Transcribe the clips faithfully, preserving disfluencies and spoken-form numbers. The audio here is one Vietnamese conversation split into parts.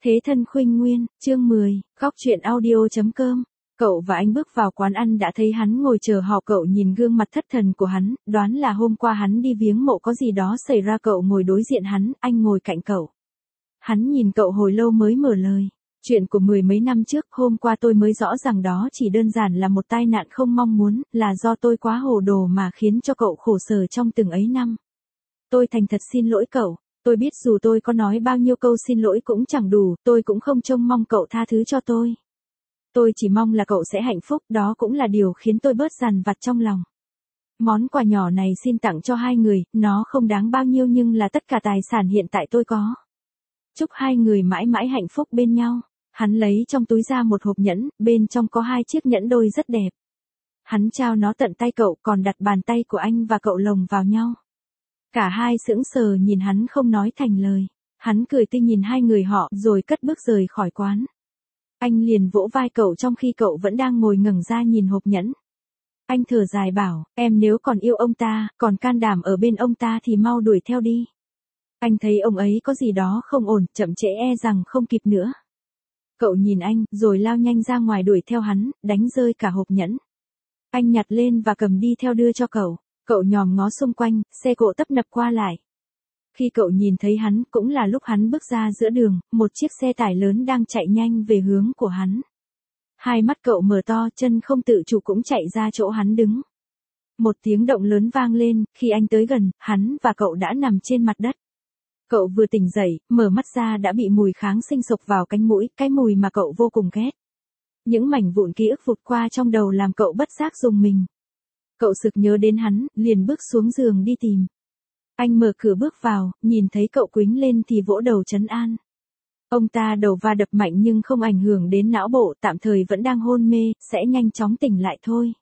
Thế thân khuynh nguyên, chương mười, góc truyện audio.com. Cậu và anh bước vào quán ăn đã thấy hắn ngồi chờ họ. Cậu nhìn gương mặt thất thần của hắn, đoán là hôm qua hắn đi viếng mộ có gì đó xảy ra. Cậu ngồi đối diện hắn, anh ngồi cạnh cậu. Hắn nhìn cậu hồi lâu mới mở lời. Chuyện của mười mấy năm trước, hôm qua tôi mới rõ rằng đó chỉ đơn giản là một tai nạn không mong muốn, là do tôi quá hồ đồ mà khiến cho cậu khổ sở trong từng ấy năm. Tôi thành thật xin lỗi cậu. Tôi biết dù tôi có nói bao nhiêu câu xin lỗi cũng chẳng đủ, tôi cũng không trông mong cậu tha thứ cho tôi. Tôi chỉ mong là cậu sẽ hạnh phúc, đó cũng là điều khiến tôi bớt dằn vặt trong lòng. Món quà nhỏ này xin tặng cho hai người, nó không đáng bao nhiêu nhưng là tất cả tài sản hiện tại tôi có. Chúc hai người mãi mãi hạnh phúc bên nhau. Hắn lấy trong túi ra một hộp nhẫn, bên trong có hai chiếc nhẫn đôi rất đẹp. Hắn trao nó tận tay cậu, còn đặt bàn tay của anh và cậu lồng vào nhau. Cả hai sững sờ nhìn hắn không nói thành lời. Hắn cười tươi nhìn hai người họ rồi cất bước rời khỏi quán. Anh liền vỗ vai cậu trong khi cậu vẫn đang ngồi ngẩng ra nhìn hộp nhẫn. Anh thở dài bảo, em nếu còn yêu ông ta, còn can đảm ở bên ông ta thì mau đuổi theo đi. Anh thấy ông ấy có gì đó không ổn, chậm trễ e rằng không kịp nữa. Cậu nhìn anh, rồi lao nhanh ra ngoài đuổi theo hắn, đánh rơi cả hộp nhẫn. Anh nhặt lên và cầm đi theo đưa cho cậu. Cậu nhòm ngó xung quanh, xe cộ tấp nập qua lại. Khi cậu nhìn thấy hắn, cũng là lúc hắn bước ra giữa đường, một chiếc xe tải lớn đang chạy nhanh về hướng của hắn. Hai mắt cậu mở to, chân không tự chủ cũng chạy ra chỗ hắn đứng. Một tiếng động lớn vang lên, khi anh tới gần, hắn và cậu đã nằm trên mặt đất. Cậu vừa tỉnh dậy, mở mắt ra đã bị mùi kháng sinh sộc vào cánh mũi, cái mùi mà cậu vô cùng ghét. Những mảnh vụn ký ức vụt qua trong đầu làm cậu bất giác rùng mình. Cậu sực nhớ đến hắn, liền bước xuống giường đi tìm. Anh mở cửa bước vào, nhìn thấy cậu quýnh lên thì vỗ đầu trấn an. Ông ta đầu va đập mạnh nhưng không ảnh hưởng đến não bộ, tạm thời vẫn đang hôn mê, sẽ nhanh chóng tỉnh lại thôi.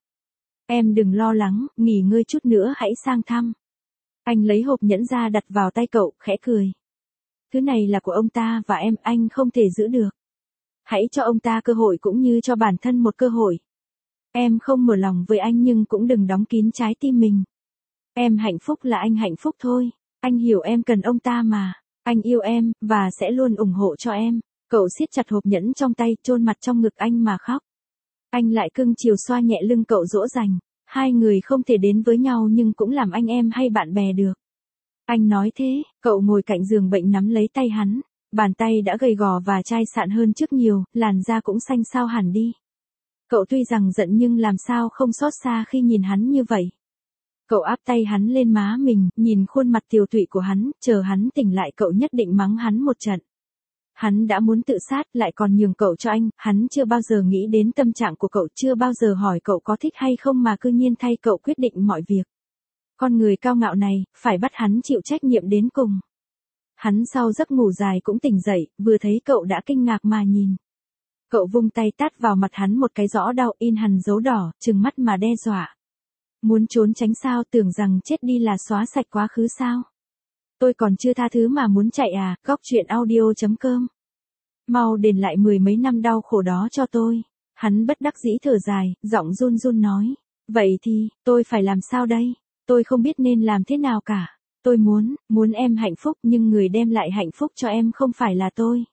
Em đừng lo lắng, nghỉ ngơi chút nữa hãy sang thăm. Anh lấy hộp nhẫn ra đặt vào tay cậu, khẽ cười. Thứ này là của ông ta và em, anh không thể giữ được. Hãy cho ông ta cơ hội cũng như cho bản thân một cơ hội. Em không mở lòng với anh nhưng cũng đừng đóng kín trái tim mình. Em hạnh phúc là anh hạnh phúc thôi. Anh hiểu em cần ông ta mà. Anh yêu em, và sẽ luôn ủng hộ cho em. Cậu siết chặt hộp nhẫn trong tay, chôn mặt trong ngực anh mà khóc. Anh lại cưng chiều xoa nhẹ lưng cậu dỗ dành. Hai người không thể đến với nhau nhưng cũng làm anh em hay bạn bè được. Anh nói thế, cậu ngồi cạnh giường bệnh nắm lấy tay hắn. Bàn tay đã gầy gò và chai sạn hơn trước nhiều, làn da cũng xanh xao hẳn đi. Cậu tuy rằng giận nhưng làm sao không xót xa khi nhìn hắn như vậy. Cậu áp tay hắn lên má mình, nhìn khuôn mặt tiều tụy của hắn, chờ hắn tỉnh lại cậu nhất định mắng hắn một trận. Hắn đã muốn tự sát lại còn nhường cậu cho anh, hắn chưa bao giờ nghĩ đến tâm trạng của cậu, chưa bao giờ hỏi cậu có thích hay không mà cư nhiên thay cậu quyết định mọi việc. Con người cao ngạo này, phải bắt hắn chịu trách nhiệm đến cùng. Hắn sau giấc ngủ dài cũng tỉnh dậy, vừa thấy cậu đã kinh ngạc mà nhìn. Cậu vung tay tát vào mặt hắn một cái rõ đau in hằn dấu đỏ, trừng mắt mà đe dọa. Muốn trốn tránh sao, tưởng rằng chết đi là xóa sạch quá khứ sao? Tôi còn chưa tha thứ mà muốn chạy à, góc truyện audio.com. Mau đền lại mười mấy năm đau khổ đó cho tôi. Hắn bất đắc dĩ thở dài, giọng run run nói. Vậy thì, tôi phải làm sao đây? Tôi không biết nên làm thế nào cả. Tôi muốn, muốn em hạnh phúc nhưng người đem lại hạnh phúc cho em không phải là tôi.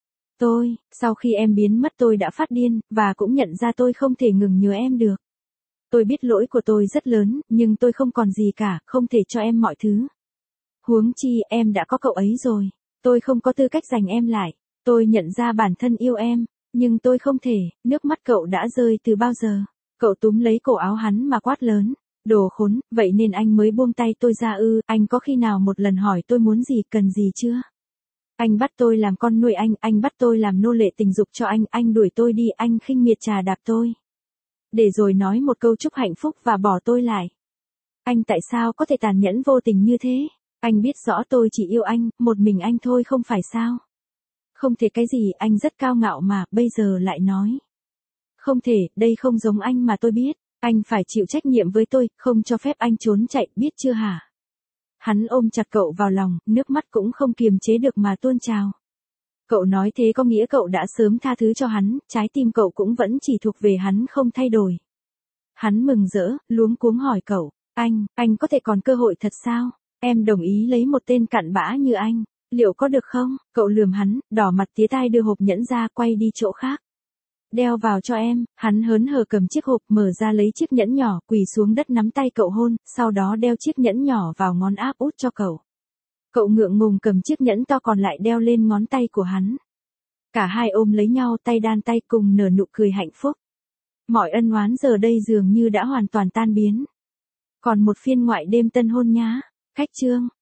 Tôi, sau khi em biến mất tôi đã phát điên, và cũng nhận ra tôi không thể ngừng nhớ em được. Tôi biết lỗi của tôi rất lớn, nhưng tôi không còn gì cả, không thể cho em mọi thứ. Huống chi, em đã có cậu ấy rồi. Tôi không có tư cách giành em lại. Tôi nhận ra bản thân yêu em, nhưng tôi không thể, nước mắt cậu đã rơi từ bao giờ. Cậu túm lấy cổ áo hắn mà quát lớn. Đồ khốn, vậy nên anh mới buông tay tôi ra ư, anh có khi nào một lần hỏi tôi muốn gì, cần gì chưa? Anh bắt tôi làm con nuôi anh, anh bắt tôi làm nô lệ tình dục cho anh, anh đuổi tôi đi, anh khinh miệt trà đạp tôi. Để rồi nói một câu chúc hạnh phúc và bỏ tôi lại. Anh tại sao có thể tàn nhẫn vô tình như thế? Anh biết rõ tôi chỉ yêu anh, một mình anh thôi không phải sao? Không thể cái gì, anh rất cao ngạo mà, bây giờ lại nói. Không thể, đây không giống anh mà tôi biết. Anh phải chịu trách nhiệm với tôi, không cho phép anh trốn chạy, biết chưa hả? Hắn ôm chặt cậu vào lòng, nước mắt cũng không kiềm chế được mà tuôn trào. Cậu nói thế có nghĩa cậu đã sớm tha thứ cho hắn, trái tim cậu cũng vẫn chỉ thuộc về hắn không thay đổi. Hắn mừng rỡ, luống cuống hỏi cậu, anh, anh có thể còn cơ hội thật sao? Em đồng ý lấy một tên cặn bã như anh. Liệu có được không? Cậu lườm hắn, đỏ mặt tía tai đưa hộp nhẫn ra quay đi chỗ khác. Đeo vào cho em, hắn hớn hở cầm chiếc hộp mở ra lấy chiếc nhẫn nhỏ quỳ xuống đất nắm tay cậu hôn, sau đó đeo chiếc nhẫn nhỏ vào ngón áp út cho cậu. Cậu ngượng ngùng cầm chiếc nhẫn to còn lại đeo lên ngón tay của hắn. Cả hai ôm lấy nhau tay đan tay cùng nở nụ cười hạnh phúc. Mọi ân oán giờ đây dường như đã hoàn toàn tan biến. Còn một phiên ngoại đêm tân hôn nhá. Khách chương.